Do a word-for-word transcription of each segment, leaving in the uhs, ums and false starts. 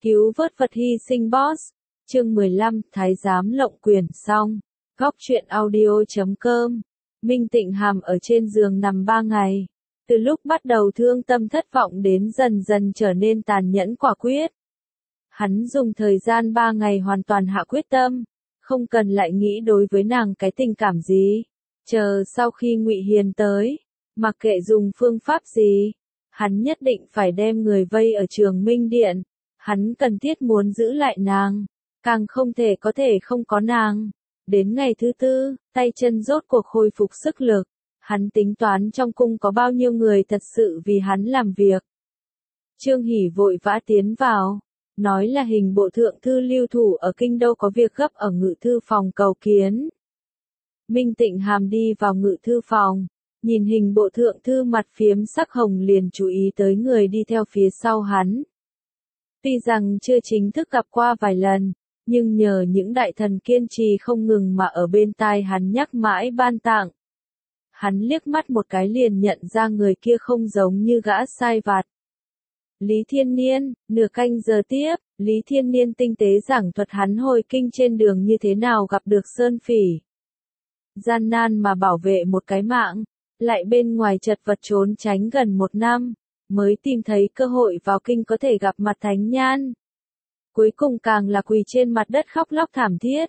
Cứu vớt vật hy sinh boss. Chương mười lăm, Thái giám lộng quyền xong. Góc truyện audio chấm com. Minh Tịnh Hàm ở trên giường nằm ba ngày. Từ lúc bắt đầu thương tâm thất vọng đến dần dần trở nên tàn nhẫn quả quyết. Hắn dùng thời gian ba ngày hoàn toàn hạ quyết tâm, không cần lại nghĩ đối với nàng cái tình cảm gì. Chờ sau khi Ngụy Hiền tới, mặc kệ dùng phương pháp gì, hắn nhất định phải đem người vây ở Trường Minh Điện. Hắn cần thiết muốn giữ lại nàng, càng không thể có thể không có nàng. Đến ngày thứ tư, tay chân rốt cuộc hồi phục sức lực. Hắn tính toán trong cung có bao nhiêu người thật sự vì hắn làm việc. Trương Hỷ vội vã tiến vào, nói là hình bộ thượng thư Lưu Thủ ở kinh đô có việc gấp ở ngự thư phòng cầu kiến. Minh Tịnh Hàm đi vào ngự thư phòng, nhìn hình bộ thượng thư mặt phiếm sắc hồng liền chú ý tới người đi theo phía sau hắn. Tuy rằng chưa chính thức gặp qua vài lần, nhưng nhờ những đại thần kiên trì không ngừng mà ở bên tai hắn nhắc mãi ban tặng. Hắn liếc mắt một cái liền nhận ra người kia không giống như gã sai vặt. Lý Thiên Niên, nửa canh giờ tiếp, Lý Thiên Niên tinh tế giảng thuật hắn hồi kinh trên đường như thế nào gặp được Sơn Phỉ. Gian nan mà bảo vệ một cái mạng, lại bên ngoài chật vật trốn tránh gần một năm, mới tìm thấy cơ hội vào kinh có thể gặp mặt Thánh Nhan. Cuối cùng càng là quỳ trên mặt đất khóc lóc thảm thiết.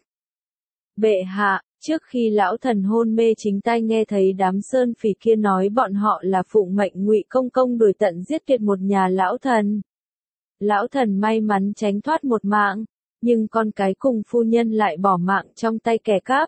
Bệ hạ, trước khi lão thần hôn mê chính tai nghe thấy đám Sơn Phỉ kia nói bọn họ là phụng mệnh Ngụy công công đuổi tận giết tuyệt một nhà lão thần. Lão thần may mắn tránh thoát một mạng, nhưng con cái cùng phu nhân lại bỏ mạng trong tay kẻ cắp.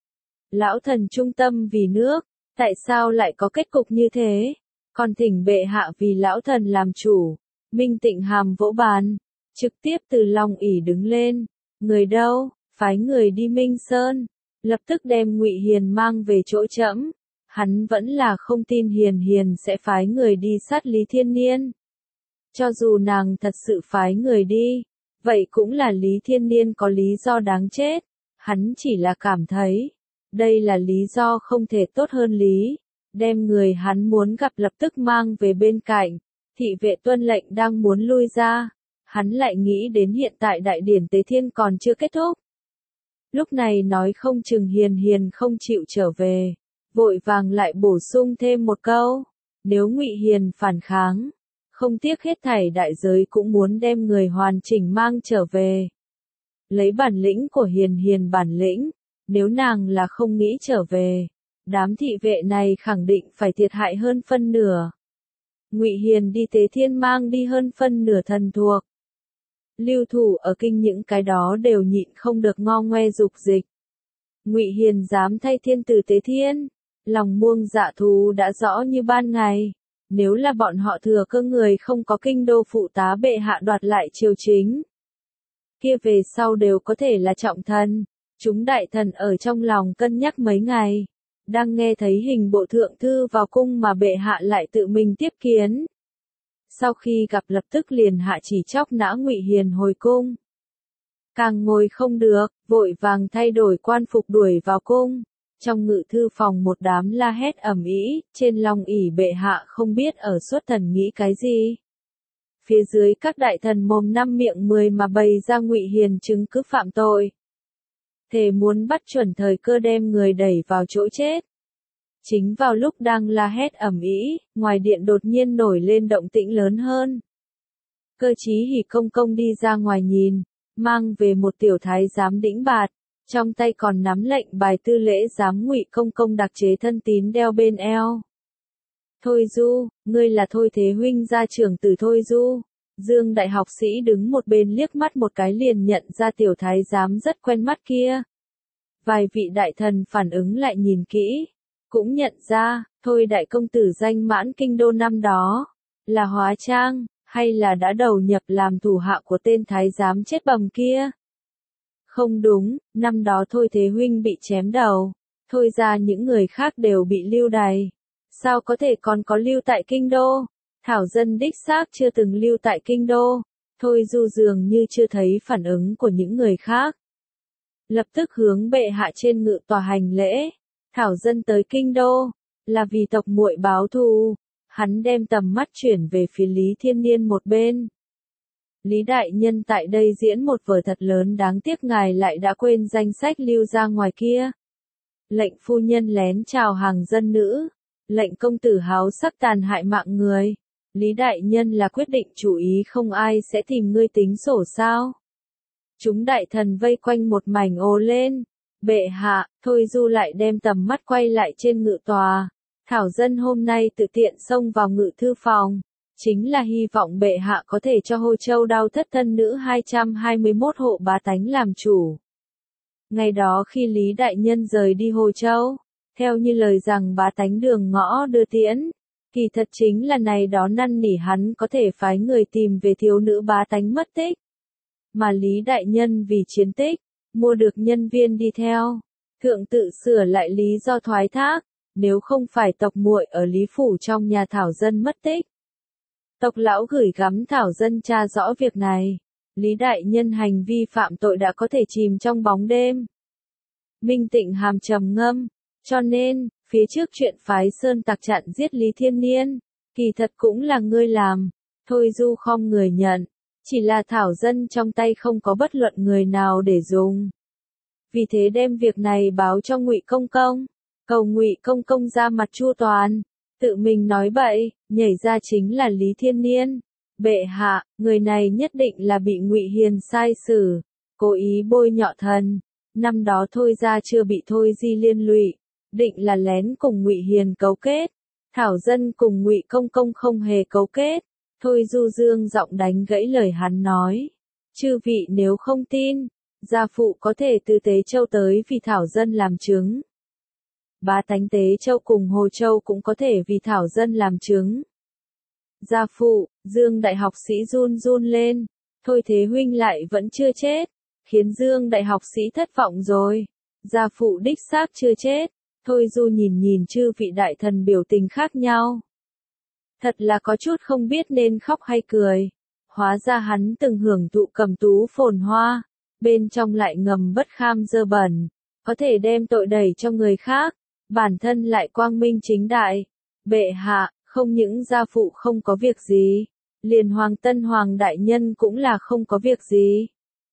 Lão thần trung tâm vì nước, tại sao lại có kết cục như thế? Còn thỉnh bệ hạ vì lão thần làm chủ. Minh Tịnh Hàm vỗ bàn, trực tiếp từ lòng ỷ đứng lên. Người đâu? Phái người đi Minh Sơn, lập tức đem Ngụy Hiền mang về chỗ trẫm. Hắn vẫn là không tin Hiền Hiền sẽ phái người đi sát Lý Thiên Niên. Cho dù nàng thật sự phái người đi, vậy cũng là Lý Thiên Niên có lý do đáng chết. Hắn chỉ là cảm thấy, đây là lý do không thể tốt hơn lý. Đem người hắn muốn gặp lập tức mang về bên cạnh. Thị vệ tuân lệnh đang muốn lui ra. Hắn lại nghĩ đến hiện tại đại điển Tế Thiên còn chưa kết thúc. Lúc này nói không chừng Hiền Hiền không chịu trở về. Vội vàng lại bổ sung thêm một câu. Nếu Ngụy Hiền phản kháng, không tiếc hết thảy đại giới cũng muốn đem người hoàn chỉnh mang trở về. Lấy bản lĩnh của Hiền Hiền bản lĩnh, nếu nàng là không nghĩ trở về, đám thị vệ này khẳng định phải thiệt hại hơn phân nửa. Ngụy Hiền đi Tế Thiên mang đi hơn phân nửa thần thuộc. Lưu Thủ ở kinh những cái đó đều nhịn không được ngo ngoe dục dịch. Ngụy Hiền dám thay thiên tử Tế Thiên, lòng muông dạ thú đã rõ như ban ngày. Nếu là bọn họ thừa cơ người không có kinh đô phụ tá bệ hạ đoạt lại triều chính, kia về sau đều có thể là trọng thần. Chúng đại thần ở trong lòng cân nhắc mấy ngày, đang nghe thấy hình bộ thượng thư vào cung mà bệ hạ lại tự mình tiếp kiến. Sau khi gặp lập tức liền hạ chỉ chóc nã Ngụy Hiền hồi cung. Càng ngồi không được, vội vàng thay đổi quan phục đuổi vào cung. Trong ngự thư phòng một đám la hét ầm ĩ, trên long ỷ bệ hạ không biết ở xuất thần nghĩ cái gì. Phía dưới các đại thần mồm năm miệng mười mà bày ra Ngụy Hiền chứng cứ phạm tội. Thề muốn bắt chuẩn thời cơ đem người đẩy vào chỗ chết. Chính vào lúc đang la hét ầm ĩ, ngoài điện đột nhiên nổi lên động tĩnh lớn hơn. Cơ Chí Hỉ công công đi ra ngoài nhìn, mang về một tiểu thái giám đĩnh bạt, trong tay còn nắm lệnh bài tư lễ giám Ngụy công công đặc chế thân tín đeo bên eo. Thôi Du, ngươi là Thôi Thế huynh gia trưởng tử Thôi Du. Dương đại học sĩ đứng một bên liếc mắt một cái liền nhận ra tiểu thái giám rất quen mắt kia. Vài vị đại thần phản ứng lại nhìn kỹ, cũng nhận ra, Thôi đại công tử danh mãn kinh đô năm đó, là hóa trang, hay là đã đầu nhập làm thủ hạ của tên thái giám chết bầm kia. Không đúng, năm đó Thôi Thế huynh bị chém đầu, Thôi ra những người khác đều bị lưu đày. Sao có thể còn có lưu tại kinh đô? Thảo dân đích xác chưa từng lưu tại kinh đô. Thôi Du dường như chưa thấy phản ứng của những người khác. Lập tức hướng bệ hạ trên ngự tòa hành lễ. Thảo dân tới kinh đô, là vì tộc muội báo thù. Hắn đem tầm mắt chuyển về phía Lý Thiên Niên một bên. Lý đại nhân tại đây diễn một vở thật lớn, đáng tiếc ngài lại đã quên danh sách lưu ra ngoài kia. Lệnh phu nhân lén chào hàng dân nữ, lệnh công tử háo sắc tàn hại mạng người. Lý đại nhân là quyết định chủ ý không ai sẽ tìm ngươi tính sổ sao? Chúng đại thần vây quanh một mảnh ồ lên. Bệ hạ, Thôi Du lại đem tầm mắt quay lại trên ngự tòa. Thảo dân hôm nay tự tiện xông vào ngự thư phòng, chính là hy vọng bệ hạ có thể cho Hồ Châu đao thất thân nữ hai trăm hai mươi mốt hộ bá tánh làm chủ. Ngày đó khi Lý đại nhân rời đi Hồ Châu, theo như lời rằng bá tánh đường ngõ đưa tiễn, kỳ thật chính là này đó năn nỉ hắn có thể phái người tìm về thiếu nữ bá tánh mất tích. Mà Lý đại nhân vì chiến tích, mua được nhân viên đi theo, thượng tự sửa lại lý do thoái thác, nếu không phải tộc muội ở Lý phủ trong nhà Thảo dân mất tích. Tộc lão gửi gắm Thảo dân tra rõ việc này, Lý đại nhân hành vi phạm tội đã có thể chìm trong bóng đêm. Minh Tịnh Hàm trầm ngâm, cho nên, phía trước chuyện phái sơn tặc chặn giết Lý Thiên Niên, kỳ thật cũng là ngươi làm. Thôi Du không người nhận, chỉ là Thảo dân trong tay không có bất luận người nào để dùng. Vì thế đem việc này báo cho Ngụy Công Công, cầu Ngụy Công Công ra mặt chu toàn, tự mình nói bậy, nhảy ra chính là Lý Thiên Niên. Bệ hạ, người này nhất định là bị Ngụy Hiền sai xử, cố ý bôi nhọ thần. Năm đó Thôi ra chưa bị Thôi Di liên lụy, định là lén cùng Ngụy Hiền cấu kết. Thảo dân cùng Ngụy Công Công không hề cấu kết. Thôi Du dương giọng đánh gãy lời hắn nói. Chư vị nếu không tin, gia phụ có thể từ Tế Châu tới vì Thảo dân làm chứng. Bá tánh Tế Châu cùng Hồ Châu cũng có thể vì Thảo dân làm chứng. Gia phụ, Dương đại học sĩ run run lên. Thôi thế huynh lại vẫn chưa chết, khiến Dương đại học sĩ thất vọng rồi. Gia phụ đích xác chưa chết. Thôi Du nhìn nhìn chư vị đại thần biểu tình khác nhau. Thật là có chút không biết nên khóc hay cười. Hóa ra hắn từng hưởng thụ cầm tú phồn hoa, bên trong lại ngầm bất kham dơ bẩn, có thể đem tội đẩy cho người khác, bản thân lại quang minh chính đại. Bệ hạ, không những gia phụ không có việc gì, liền Hoàng Tân Hoàng đại nhân cũng là không có việc gì.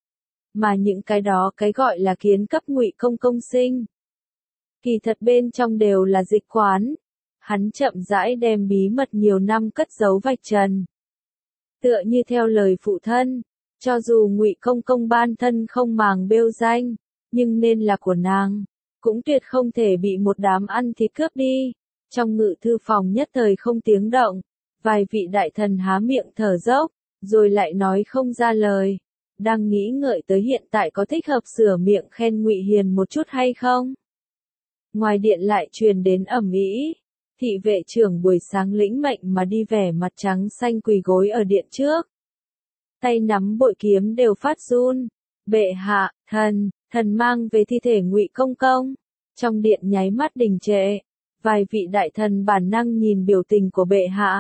Mà những cái đó cái gọi là kiến cấp Ngụy Công Công sinh, kỳ thật bên trong đều là dịch quán. Hắn chậm rãi đem bí mật nhiều năm cất giấu vạch trần. Tựa như theo lời phụ thân, cho dù Ngụy Công Công ban thân không màng bêu danh, nhưng nên là của nàng, cũng tuyệt không thể bị một đám ăn thịt cướp đi. Trong ngự thư phòng nhất thời không tiếng động, vài vị đại thần há miệng thở dốc, rồi lại nói không ra lời, đang nghĩ ngợi tới hiện tại có thích hợp sửa miệng khen Ngụy Hiền một chút hay không. Ngoài điện lại truyền đến ầm ĩ. Thị vệ trưởng buổi sáng lĩnh mệnh mà đi vẻ mặt trắng xanh quỳ gối ở điện trước. Tay nắm bội kiếm đều phát run. Bệ hạ, thần, thần mang về thi thể Ngụy Công Công. Trong điện nháy mắt đình trệ. Vài vị đại thần bản năng nhìn biểu tình của bệ hạ.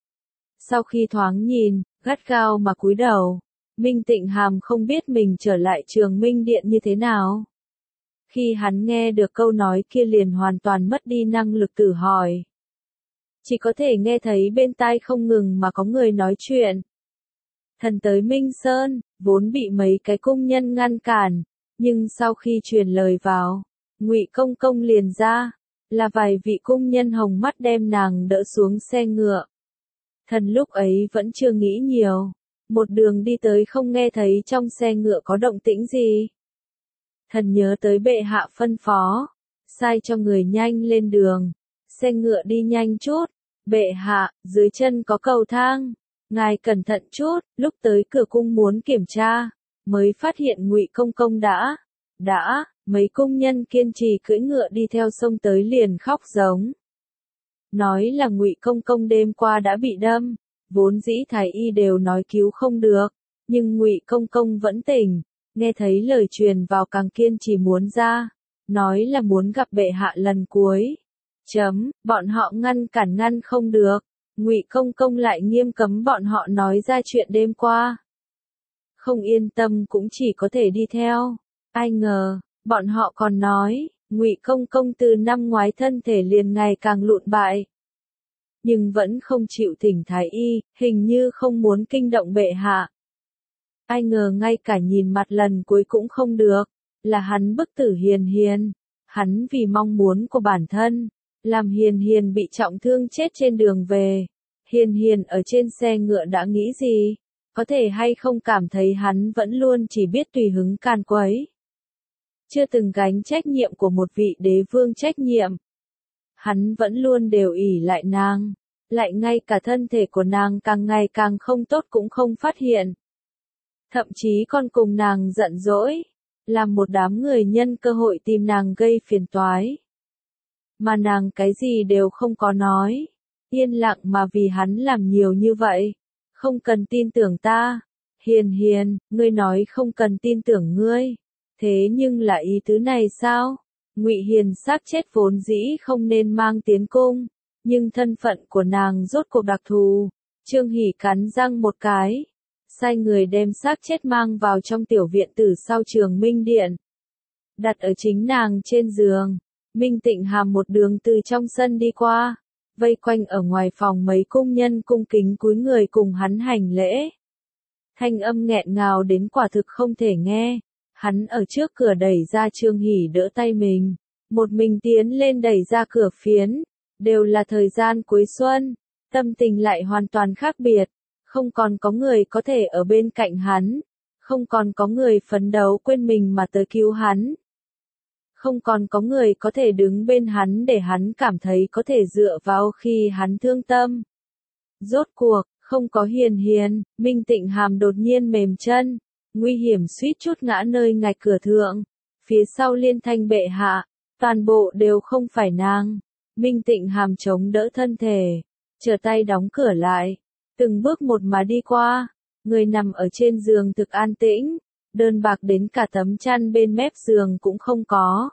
Sau khi thoáng nhìn, gắt gao mà cúi đầu. Minh Tịnh Hàm không biết mình trở lại Trường Minh Điện như thế nào. Khi hắn nghe được câu nói kia liền hoàn toàn mất đi năng lực tự hỏi. Chỉ có thể nghe thấy bên tai không ngừng mà có người nói chuyện. Thần tới Minh Sơn, vốn bị mấy cái cung nhân ngăn cản, nhưng sau khi truyền lời vào, Ngụy Công Công liền ra, là vài vị cung nhân hồng mắt đem nàng đỡ xuống xe ngựa. Thần lúc ấy vẫn chưa nghĩ nhiều, một đường đi tới không nghe thấy trong xe ngựa có động tĩnh gì. Thần nhớ tới bệ hạ phân phó, sai cho người nhanh lên đường, xe ngựa đi nhanh chút. Bệ hạ, dưới chân có cầu thang, ngài cẩn thận chút. Lúc tới cửa cung muốn kiểm tra, mới phát hiện Ngụy Công Công đã, đã, mấy cung nhân kiên trì cưỡi ngựa đi theo sông tới liền khóc giống. Nói là Ngụy Công Công đêm qua đã bị đâm, vốn dĩ thái y đều nói cứu không được, nhưng Ngụy Công Công vẫn tỉnh, nghe thấy lời truyền vào càng kiên trì muốn ra, nói là muốn gặp bệ hạ lần cuối. Chấm, bọn họ ngăn cản ngăn không được, Ngụy Công Công lại nghiêm cấm bọn họ nói ra chuyện đêm qua. Không yên tâm cũng chỉ có thể đi theo, ai ngờ, bọn họ còn nói, Ngụy Công Công từ năm ngoái thân thể liền ngày càng lụn bại. Nhưng vẫn không chịu thỉnh thái y, hình như không muốn kinh động bệ hạ. ai ngờ ngay cả nhìn mặt lần cuối cũng không được, là hắn bức tử Hiền Hiền, hắn vì mong muốn của bản thân, làm Hiền Hiền bị trọng thương chết trên đường về. Hiền Hiền ở trên xe ngựa đã nghĩ gì? Có thể hay không cảm thấy hắn vẫn luôn chỉ biết tùy hứng can quấy. Chưa từng gánh trách nhiệm của một vị đế vương trách nhiệm. Hắn vẫn luôn đều ỷ lại nàng, lại ngay cả thân thể của nàng càng ngày càng không tốt cũng không phát hiện. Thậm chí còn cùng nàng giận dỗi, làm một đám người nhân cơ hội tìm nàng gây phiền toái. Mà nàng cái gì đều không có nói, yên lặng mà vì hắn làm nhiều như vậy. Không cần tin tưởng ta. Hiền Hiền, ngươi nói không cần tin tưởng ngươi. Thế nhưng là ý tứ này sao? Ngụy Hiền xác chết vốn dĩ không nên mang tiến cung, nhưng thân phận của nàng rốt cuộc đặc thù. Trương Hỷ cắn răng một cái, sai người đem xác chết mang vào trong tiểu viện tử sau Trường Minh Điện, đặt ở chính nàng trên giường. Minh Tịnh Hàm một đường từ trong sân đi qua, vây quanh ở ngoài phòng mấy cung nhân cung kính cúi người cùng hắn hành lễ. Thanh âm nghẹn ngào đến quả thực không thể nghe. Hắn ở trước cửa đẩy ra Trương Hỷ đỡ tay mình, một mình tiến lên đẩy ra cửa phiến. Đều là thời gian cuối xuân, tâm tình lại hoàn toàn khác biệt. Không còn có người có thể ở bên cạnh hắn, không còn có người phấn đấu quên mình mà tới cứu hắn. Không còn có người có thể đứng bên hắn để hắn cảm thấy có thể dựa vào khi hắn thương tâm. Rốt cuộc, không có Hiền Hiền, Minh Tịnh Hàm đột nhiên mềm chân, nguy hiểm suýt chút ngã nơi ngạch cửa thượng. Phía sau Liên Thanh bệ hạ, toàn bộ đều không phải nàng. Minh Tịnh Hàm chống đỡ thân thể, trở tay đóng cửa lại, từng bước một mà đi qua. Người nằm ở trên giường thực an tĩnh, đơn bạc đến cả tấm chăn bên mép giường cũng không có.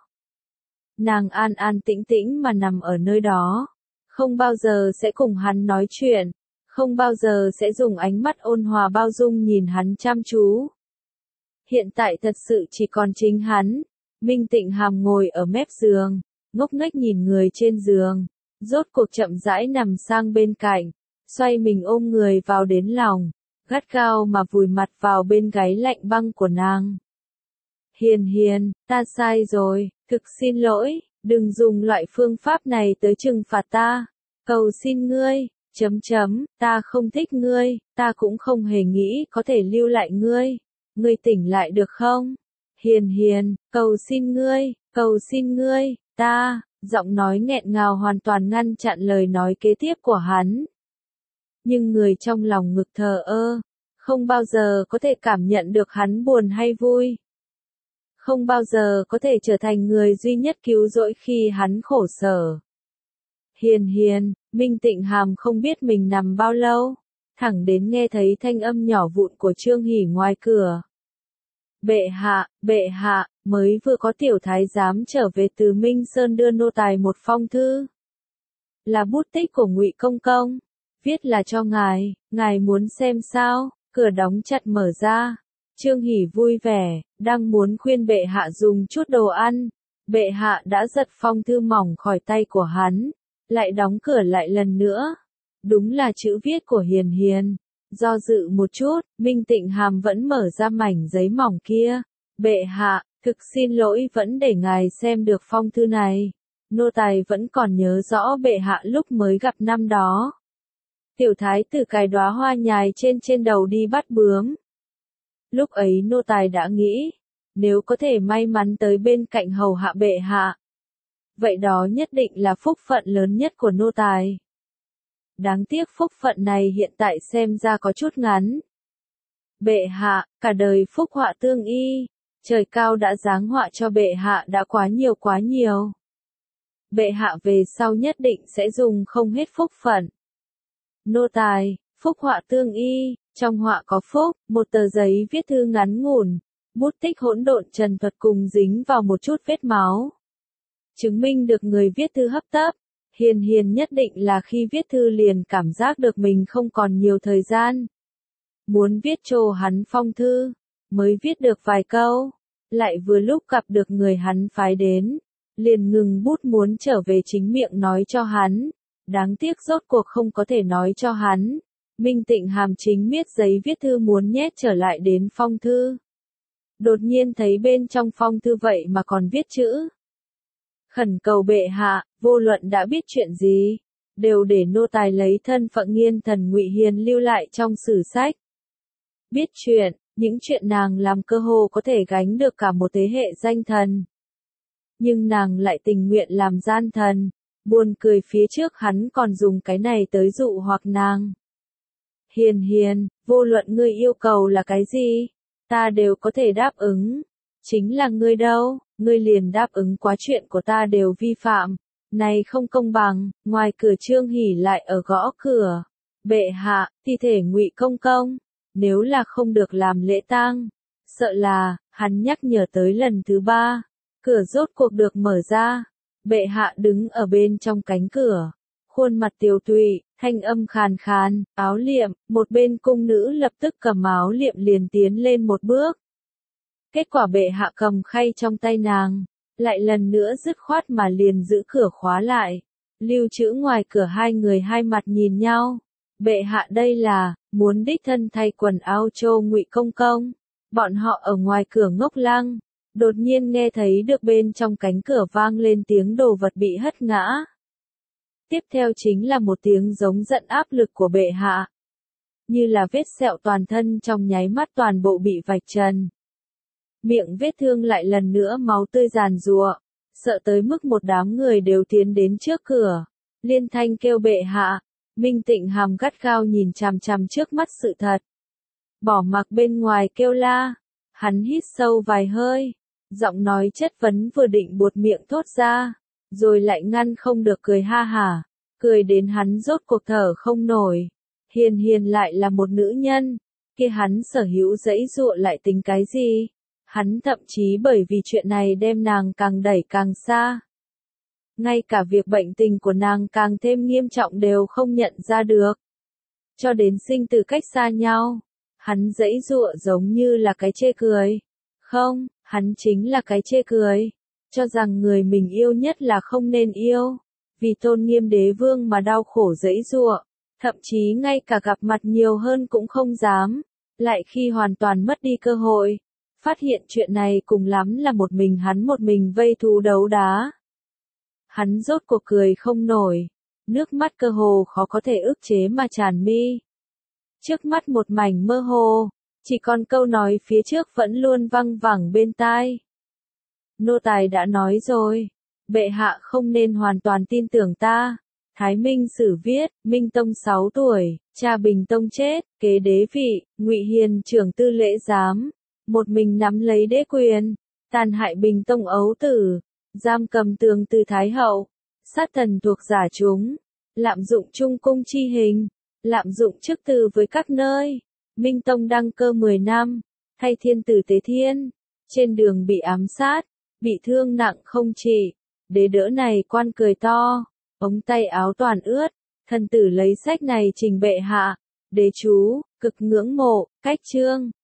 Nàng an an tĩnh tĩnh mà nằm ở nơi đó, không bao giờ sẽ cùng hắn nói chuyện, không bao giờ sẽ dùng ánh mắt ôn hòa bao dung nhìn hắn chăm chú. Hiện tại thật sự chỉ còn chính hắn. Minh Tịnh Hàm ngồi ở mép giường, ngốc nghếch nhìn người trên giường, rốt cuộc chậm rãi nằm sang bên cạnh, xoay mình ôm người vào đến lòng, gắt gao mà vùi mặt vào bên gáy lạnh băng của nàng. Hiền Hiền, ta sai rồi, thực xin lỗi, đừng dùng loại phương pháp này tới trừng phạt ta, cầu xin ngươi, chấm chấm, ta không thích ngươi, ta cũng không hề nghĩ có thể lưu lại ngươi, ngươi tỉnh lại được không? Hiền Hiền, cầu xin ngươi, cầu xin ngươi, ta, giọng nói nghẹn ngào hoàn toàn ngăn chặn lời nói kế tiếp của hắn. Nhưng người trong lòng ngực thờ ơ, không bao giờ có thể cảm nhận được hắn buồn hay vui. Không bao giờ có thể trở thành người duy nhất cứu rỗi khi hắn khổ sở. Hiền Hiền, Minh Tịnh Hàm không biết mình nằm bao lâu, thẳng đến nghe thấy thanh âm nhỏ vụn của Trương Hỷ ngoài cửa. Bệ hạ, bệ hạ, mới vừa có tiểu thái giám trở về từ Minh Sơn đưa nô tài một phong thư. Là bút tích của Ngụy Công Công, viết là cho ngài, ngài muốn xem sao? Cửa đóng chặt mở ra. Trương Hỷ vui vẻ, đang muốn khuyên bệ hạ dùng chút đồ ăn. Bệ hạ đã giật phong thư mỏng khỏi tay của hắn, lại đóng cửa lại lần nữa. Đúng là chữ viết của Hiền Hiền. Do dự một chút, Minh Tịnh Hàm vẫn mở ra mảnh giấy mỏng kia. Bệ hạ, thực xin lỗi vẫn để ngài xem được phong thư này. Nô tài vẫn còn nhớ rõ bệ hạ lúc mới gặp năm đó. Tiểu thái tử cài đóa hoa nhài trên trên đầu đi bắt bướm. Lúc ấy nô tài đã nghĩ, nếu có thể may mắn tới bên cạnh hầu hạ bệ hạ, vậy đó nhất định là phúc phận lớn nhất của nô tài. Đáng tiếc phúc phận này hiện tại xem ra có chút ngắn. Bệ hạ, cả đời phúc họa tương y, trời cao đã giáng họa cho bệ hạ đã quá nhiều quá nhiều. Bệ hạ về sau nhất định sẽ dùng không hết phúc phận. Nô tài, phúc họa tương y, trong họa có phúc, một tờ giấy viết thư ngắn ngủn, bút tích hỗn độn trần thuật cùng dính vào một chút vết máu. Chứng minh được người viết thư hấp tấp. Hiền Hiền nhất định là khi viết thư liền cảm giác được mình không còn nhiều thời gian. Muốn viết cho hắn phong thư, mới viết được vài câu, lại vừa lúc gặp được người hắn phái đến, liền ngừng bút muốn trở về chính miệng nói cho hắn, đáng tiếc rốt cuộc không có thể nói cho hắn, Minh Tịnh Hàm chính miết giấy viết thư muốn nhét trở lại đến phong thư. Đột nhiên thấy bên trong phong thư vậy mà còn viết chữ. Khẩn cầu bệ hạ, vô luận đã biết chuyện gì, đều để nô tài lấy thân phận Nghiên Thần Ngụy Hiền lưu lại trong sử sách. Biết chuyện, những chuyện nàng làm cơ hồ có thể gánh được cả một thế hệ danh thần. Nhưng nàng lại tình nguyện làm gian thần, buồn cười phía trước hắn còn dùng cái này tới dụ hoặc nàng. Hiền hiền, vô luận ngươi yêu cầu là cái gì, ta đều có thể đáp ứng. Chính là ngươi đâu, ngươi liền đáp ứng quá chuyện của ta đều vi phạm. Này không công bằng, ngoài cửa Trương Hỉ lại ở gõ cửa. Bệ hạ, thi thể Ngụy công công, nếu là không được làm lễ tang, sợ là, hắn nhắc nhở tới lần thứ ba. Cửa rốt cuộc được mở ra. Bệ hạ đứng ở bên trong cánh cửa. Khuôn mặt tiều tụy, thanh âm khàn khàn, áo liệm, một bên cung nữ lập tức cầm áo liệm liền tiến lên một bước. Kết quả bệ hạ cầm khay trong tay nàng, lại lần nữa dứt khoát mà liền giữ cửa khóa lại. Lưu Trữ ngoài cửa hai người hai mặt nhìn nhau. Bệ hạ đây là, muốn đích thân thay quần áo cho Ngụy công công. Bọn họ ở ngoài cửa ngốc lăng, đột nhiên nghe thấy được bên trong cánh cửa vang lên tiếng đồ vật bị hất ngã. Tiếp theo chính là một tiếng giống giận áp lực của bệ hạ. Như là vết sẹo toàn thân trong nháy mắt toàn bộ bị vạch trần. Miệng vết thương lại lần nữa máu tươi giàn giụa, sợ tới mức một đám người đều tiến đến trước cửa. Liên thanh kêu bệ hạ, Minh Tịnh Hàm gắt gao nhìn chằm chằm trước mắt sự thật. Bỏ mặc bên ngoài kêu la, hắn hít sâu vài hơi, giọng nói chất vấn vừa định buột miệng thốt ra, rồi lại ngăn không được cười ha hả, cười đến hắn rốt cuộc thở không nổi. Hiền hiền lại là một nữ nhân, kia hắn sở hữu dãy dụa lại tính cái gì? Hắn thậm chí bởi vì chuyện này đem nàng càng đẩy càng xa. Ngay cả việc bệnh tình của nàng càng thêm nghiêm trọng đều không nhận ra được. Cho đến sinh từ cách xa nhau, hắn dãy dụa giống như là cái chê cười. Không, hắn chính là cái chê cười. Cho rằng người mình yêu nhất là không nên yêu. Vì tôn nghiêm đế vương mà đau khổ dãy dụa. Thậm chí ngay cả gặp mặt nhiều hơn cũng không dám. Lại khi hoàn toàn mất đi cơ hội, phát hiện chuyện này cùng lắm là một mình hắn một mình vây thú đấu đá. Hắn rốt cuộc cười không nổi, nước mắt cơ hồ khó có thể ức chế mà tràn mi. Trước mắt một mảnh mơ hồ, chỉ còn câu nói phía trước vẫn luôn văng vẳng bên tai. Nô tài đã nói rồi, bệ hạ không nên hoàn toàn tin tưởng ta. Thái Minh Sử viết, Minh Tông sáu tuổi, cha Bình Tông chết, kế đế vị, Ngụy Hiền trưởng tư lễ giám, một mình nắm lấy đế quyền, tàn hại Bình Tông ấu tử, giam cầm Tường Từ Thái hậu, sát thần thuộc giả chúng, lạm dụng trung cung chi hình, lạm dụng chức từ với các nơi. Minh Tông đăng cơ mười năm, thay thiên tử Tế Thiên, trên đường bị ám sát, bị thương nặng không trị, đế đỡ này quan cười to, ống tay áo toàn ướt, thần tử lấy sách này trình bệ hạ, đế chú, cực ngưỡng mộ, cách chương.